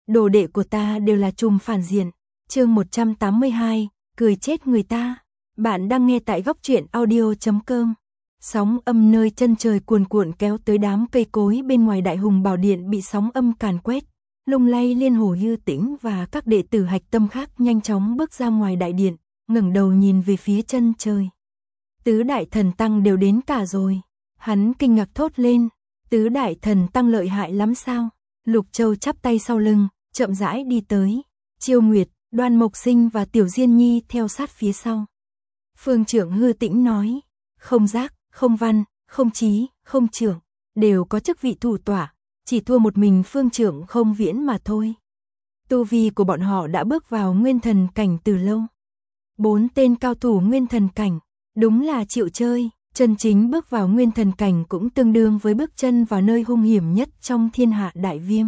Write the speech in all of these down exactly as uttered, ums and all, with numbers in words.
đồ đệ của ta đều là trùm phản diện. Chương một trăm tám mươi hai, cười chết người ta. Bạn đang nghe tại góc truyện audio chấm com. Sóng âm nơi chân trời cuồn cuộn kéo tới, đám cây cối bên ngoài Đại Hùng Bảo Điện bị sóng âm càn quét, lung lay. Liên Hồ Như Tĩnh và các đệ tử hạch tâm khác nhanh chóng bước ra ngoài đại điện, ngẩng đầu nhìn về phía chân trời. Tứ đại thần tăng đều đến cả rồi. Hắn kinh ngạc thốt lên, tứ đại thần tăng lợi hại lắm sao? Lục Châu chắp tay sau lưng, chậm rãi đi tới. Chiêu Nguyệt, Đoan Mộc Sinh và Tiểu Diên Nhi theo sát phía sau. Phương Trưởng Hư Tĩnh nói, không giác, không văn, không trí, không trưởng, đều có chức vị thủ tọa, chỉ thua một mình Phương Trưởng Không Viễn mà thôi. Tu vi của bọn họ đã bước vào nguyên thần cảnh từ lâu. Bốn tên cao thủ nguyên thần cảnh, đúng là chịu chơi. Chân chính bước vào nguyên thần cảnh cũng tương đương với bước chân vào nơi hung hiểm nhất trong thiên hạ đại viêm.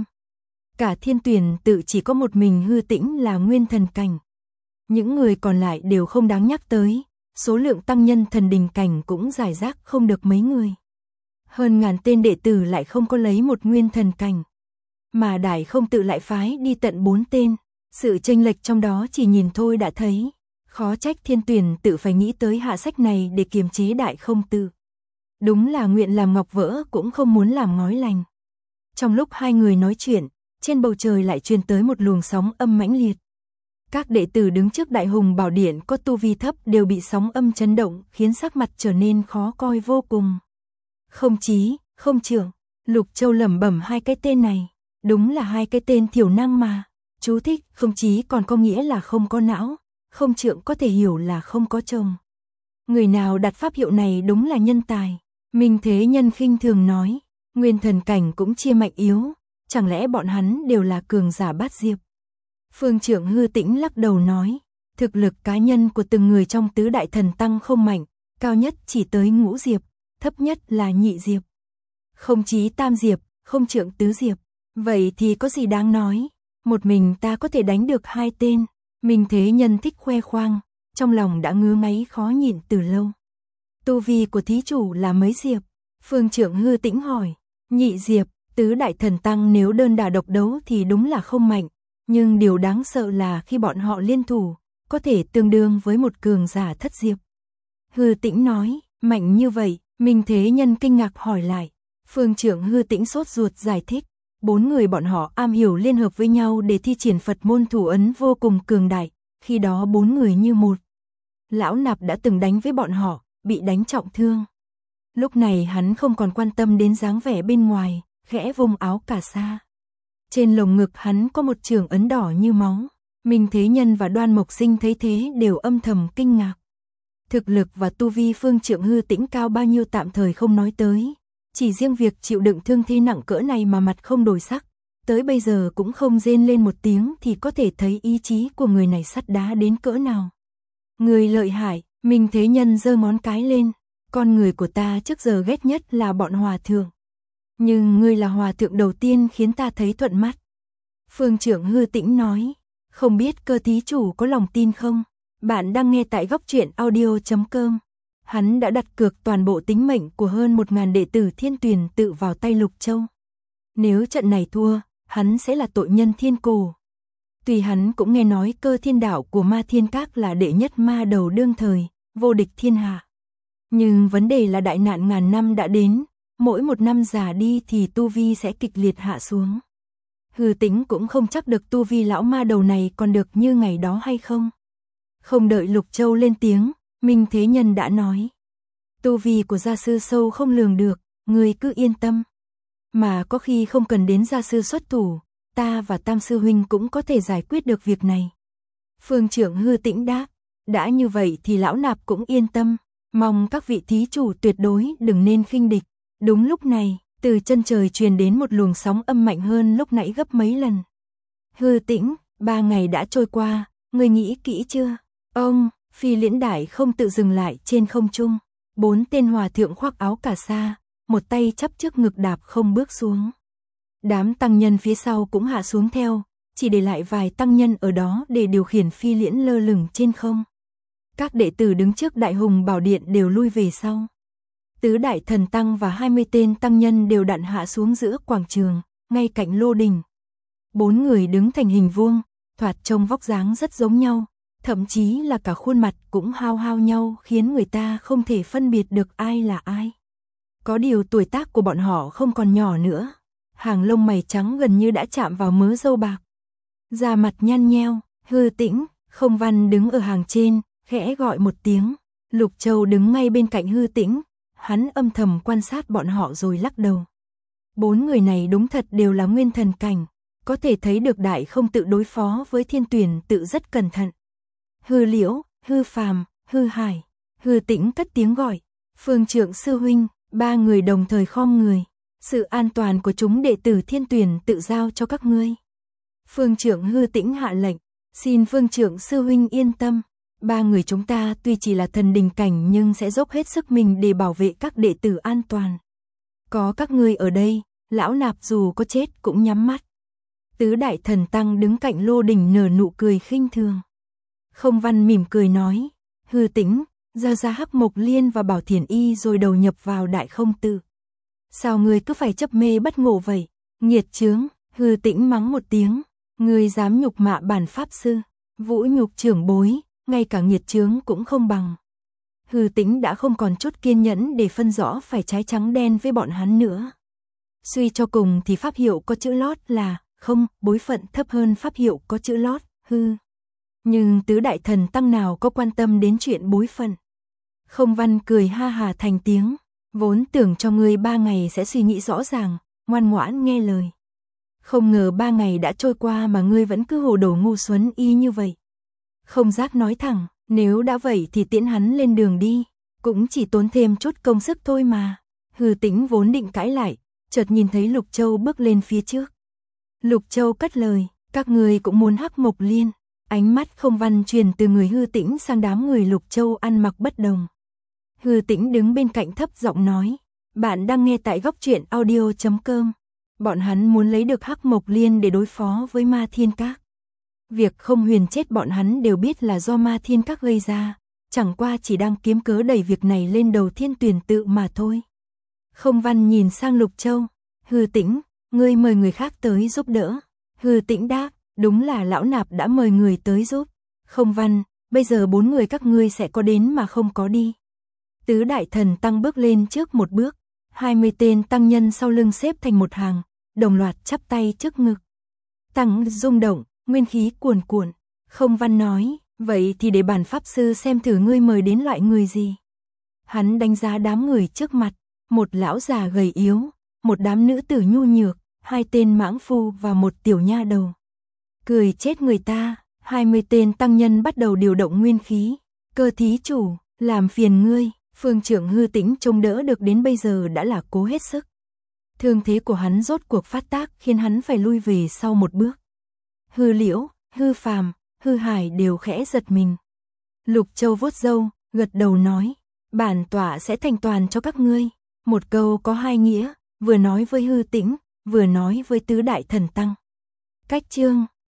Cả Thiên Tuyển tự chỉ có một mình Hư Tĩnh là nguyên thần cảnh. Những người còn lại đều không đáng nhắc tới, số lượng tăng nhân thần đình cảnh cũng rải rác không được mấy người. Hơn ngàn tên đệ tử lại không có lấy một nguyên thần cảnh. Mà Đại Không Tự lại phái đi tận bốn tên, sự chênh lệch trong đó chỉ nhìn thôi đã thấy. Khó trách Thiên Tuyển tự phải nghĩ tới hạ sách này để kiềm chế Đại Không Tự. Đúng là nguyện làm ngọc vỡ cũng không muốn làm ngói lành. Trong lúc hai người nói chuyện, trên bầu trời lại truyền tới một luồng sóng âm mãnh liệt. Các đệ tử đứng trước Đại Hùng Bảo Điện có tu vi thấp đều bị sóng âm chấn động, khiến sắc mặt trở nên khó coi vô cùng. Không trí, không trưởng, Lục Châu lẩm bẩm hai cái tên này, đúng là hai cái tên thiểu năng mà. Chú thích, không trí còn có nghĩa là không có não, không trưởng có thể hiểu là không có chồng. Người nào đặt pháp hiệu này đúng là nhân tài. Minh Thế Nhân khinh thường nói, nguyên thần cảnh cũng chia mạnh yếu, chẳng lẽ bọn hắn đều là cường giả bát diệp? Phương Trưởng Hư Tĩnh lắc đầu nói, thực lực cá nhân của từng người trong tứ đại thần tăng không mạnh, cao nhất chỉ tới ngũ diệp, thấp nhất là nhị diệp. Không trí tam diệp, không trưởng tứ diệp, vậy thì có gì đáng nói, một mình ta có thể đánh được hai tên. Minh Thế Nhân thích khoe khoang, trong lòng đã ngứa ngáy khó nhịn từ lâu. Tu vi của thí chủ là mấy diệp? Phương Trưởng Hư Tĩnh hỏi. Nhị diệp. Tứ đại thần tăng nếu đơn đả độc đấu thì đúng là không mạnh, nhưng điều đáng sợ là khi bọn họ liên thủ, có thể tương đương với một cường giả thất diệp. Hư Tĩnh nói, mạnh như vậy. Minh Thế Nhân kinh ngạc hỏi lại. Phương Trưởng Hư Tĩnh sốt ruột giải thích, bốn người bọn họ am hiểu liên hợp với nhau để thi triển Phật môn thủ ấn vô cùng cường đại, khi đó bốn người như một. Lão Nạp đã từng đánh với bọn họ, bị đánh trọng thương. Lúc này hắn không còn quan tâm đến dáng vẻ bên ngoài, khẽ vung áo cà sa. Trên lồng ngực hắn có một trường ấn đỏ như máu. Minh Thế Nhân và Đoan Mộc Sinh thấy thế đều âm thầm kinh ngạc. Thực lực và tu vi Phương Trưởng Hư Tĩnh cao bao nhiêu tạm thời không nói tới. Chỉ riêng việc chịu đựng thương thế nặng cỡ này mà mặt không đổi sắc, tới bây giờ cũng không rên lên một tiếng thì có thể thấy ý chí của người này sắt đá đến cỡ nào. Người lợi hại, Minh Thế Nhân giơ ngón cái lên, con người của ta trước giờ ghét nhất là bọn hòa thượng. Nhưng ngươi là hòa thượng đầu tiên khiến ta thấy thuận mắt. Phương Trưởng Hư Tĩnh nói, không biết cơ thí chủ có lòng tin không? Bạn đang nghe tại góc truyện audio chấm com. Hắn đã đặt cược toàn bộ tính mệnh của hơn một ngàn đệ tử Thiên Tuyển tự vào tay Lục Châu. Nếu trận này thua, hắn sẽ là tội nhân thiên cổ. Tuy hắn cũng nghe nói Cơ Thiên Đạo của Ma Thiên Các là đệ nhất ma đầu đương thời, vô địch thiên hạ. Nhưng vấn đề là đại nạn ngàn năm đã đến, mỗi một năm già đi thì tu vi sẽ kịch liệt hạ xuống. Hư Tĩnh cũng không chắc được tu vi lão ma đầu này còn được như ngày đó hay không. Không đợi Lục Châu lên tiếng, Minh Thế Nhân đã nói. Tu vi của gia sư sâu không lường được, ngươi cứ yên tâm. Mà có khi không cần đến gia sư xuất thủ, ta và Tam sư huynh cũng có thể giải quyết được việc này. Phương Trưởng Hư Tĩnh đáp, đã như vậy thì lão nạp cũng yên tâm, mong các vị thí chủ tuyệt đối đừng nên khinh địch. Đúng lúc này, từ chân trời truyền đến một luồng sóng âm mạnh hơn lúc nãy gấp mấy lần. Hư Tĩnh, ba ngày đã trôi qua, ngươi nghĩ kỹ chưa? Ông, Phi Liễn Đại Không Tự dừng lại trên không trung, bốn tên hòa thượng khoác áo cà sa, một tay chắp trước ngực đạp không bước xuống. Đám tăng nhân phía sau cũng hạ xuống theo, chỉ để lại vài tăng nhân ở đó để điều khiển Phi Liễn lơ lửng trên không. Các đệ tử đứng trước Đại Hùng Bảo Điện đều lui về sau. Tứ đại thần tăng và hai mươi tên tăng nhân đều đặn hạ xuống giữa quảng trường, ngay cạnh lô đình. Bốn người đứng thành hình vuông, thoạt trông vóc dáng rất giống nhau, thậm chí là cả khuôn mặt cũng hao hao nhau khiến người ta không thể phân biệt được ai là ai. Có điều tuổi tác của bọn họ không còn nhỏ nữa, hàng lông mày trắng gần như đã chạm vào mớ râu bạc. Da mặt nhăn nheo, Hư Tĩnh, Không Văn đứng ở hàng trên, khẽ gọi một tiếng. Lục Châu đứng ngay bên cạnh Hư Tĩnh, hắn âm thầm quan sát bọn họ rồi lắc đầu. Bốn người này đúng thật đều là nguyên thần cảnh, có thể thấy được Đại Không tự đối phó với Thiên Tuyển tự rất cẩn thận. Hư Liễu, Hư Phàm, Hư Hải, Hư Tĩnh cất tiếng gọi. Phương Trượng sư huynh, ba người đồng thời khom người. Sự an toàn của chúng đệ tử Thiên Tuyển tự giao cho các ngươi. Phương Trượng Hư Tĩnh hạ lệnh, xin Phương Trượng sư huynh yên tâm. Ba người chúng ta tuy chỉ là thần đình cảnh nhưng sẽ dốc hết sức mình để bảo vệ các đệ tử an toàn. Có các ngươi ở đây, lão nạp dù có chết cũng nhắm mắt. Tứ đại thần tăng đứng cạnh Lô Đình nở nụ cười khinh thường. Không Văn mỉm cười nói, Hư Tĩnh, giao ra Hắc Mộc Liên và Bảo Thiền Y rồi đầu nhập vào Đại Không tự. Sao ngươi cứ phải chấp mê bất ngộ vậy? Nghiệt chướng, Hư Tĩnh mắng một tiếng, ngươi dám nhục mạ bản pháp sư, vũ nhục trưởng bối, ngay cả nghiệt chướng cũng không bằng. Hư Tĩnh đã không còn chút kiên nhẫn để phân rõ phải trái trắng đen với bọn hắn nữa. Suy cho cùng thì pháp hiệu có chữ lót là không, bối phận thấp hơn pháp hiệu có chữ lót, hư. Nhưng tứ đại thần tăng nào có quan tâm đến chuyện bối phận. Không Văn cười ha hà thành tiếng, vốn tưởng cho ngươi ba ngày sẽ suy nghĩ rõ ràng, ngoan ngoãn nghe lời. Không ngờ ba ngày đã trôi qua mà ngươi vẫn cứ hồ đồ ngu xuẩn y như vậy. Không Giác nói thẳng, nếu đã vậy thì tiễn hắn lên đường đi, cũng chỉ tốn thêm chút công sức thôi mà. Hư Tĩnh vốn định cãi lại, chợt nhìn thấy Lục Châu bước lên phía trước. Lục Châu cất lời, các người cũng muốn Hắc Mộc Liên. Ánh mắt Không Văn truyền từ người Hư Tĩnh sang đám người Lục Châu ăn mặc bất đồng. Hư Tĩnh đứng bên cạnh thấp giọng nói, bạn đang nghe tại góc truyện audio chấm com. Bọn hắn muốn lấy được Hắc Mộc Liên để đối phó với Ma Thiên Các. Việc Không Huyền chết bọn hắn đều biết là do Ma Thiên Các gây ra, chẳng qua chỉ đang kiếm cớ đẩy việc này lên đầu Thiên Tuyển tự mà thôi. Không Văn nhìn sang Lục Châu, Hư Tĩnh, ngươi mời người khác tới giúp đỡ. Hư Tĩnh đáp, đúng là lão nạp đã mời người tới giúp. Không Văn, bây giờ bốn người các ngươi sẽ có đến mà không có đi. Tứ đại thần tăng bước lên trước một bước, hai mươi tên tăng nhân sau lưng xếp thành một hàng, đồng loạt chắp tay trước ngực. Tăng rung động, nguyên khí cuồn cuộn. Không Văn nói, vậy thì để bản pháp sư xem thử ngươi mời đến loại người gì. Hắn đánh giá đám người trước mặt, một lão già gầy yếu, một đám nữ tử nhu nhược, hai tên mãng phu và một tiểu nha đầu. Cười chết người ta, hai mươi tên tăng nhân bắt đầu điều động nguyên khí. Cơ thí chủ, làm phiền ngươi. Phương Trượng Hư Tĩnh trông đỡ được đến bây giờ đã là cố hết sức. Thương thế của hắn rốt cuộc phát tác khiến hắn phải lui về sau một bước. Hư Liễu, Hư Phàm, Hư Hải đều khẽ giật mình. Lục Châu vuốt râu, gật đầu nói, bản tọa sẽ thành toàn cho các ngươi. Một câu có hai nghĩa, vừa nói với Hư Tĩnh, vừa nói với tứ đại thần tăng. Cách chương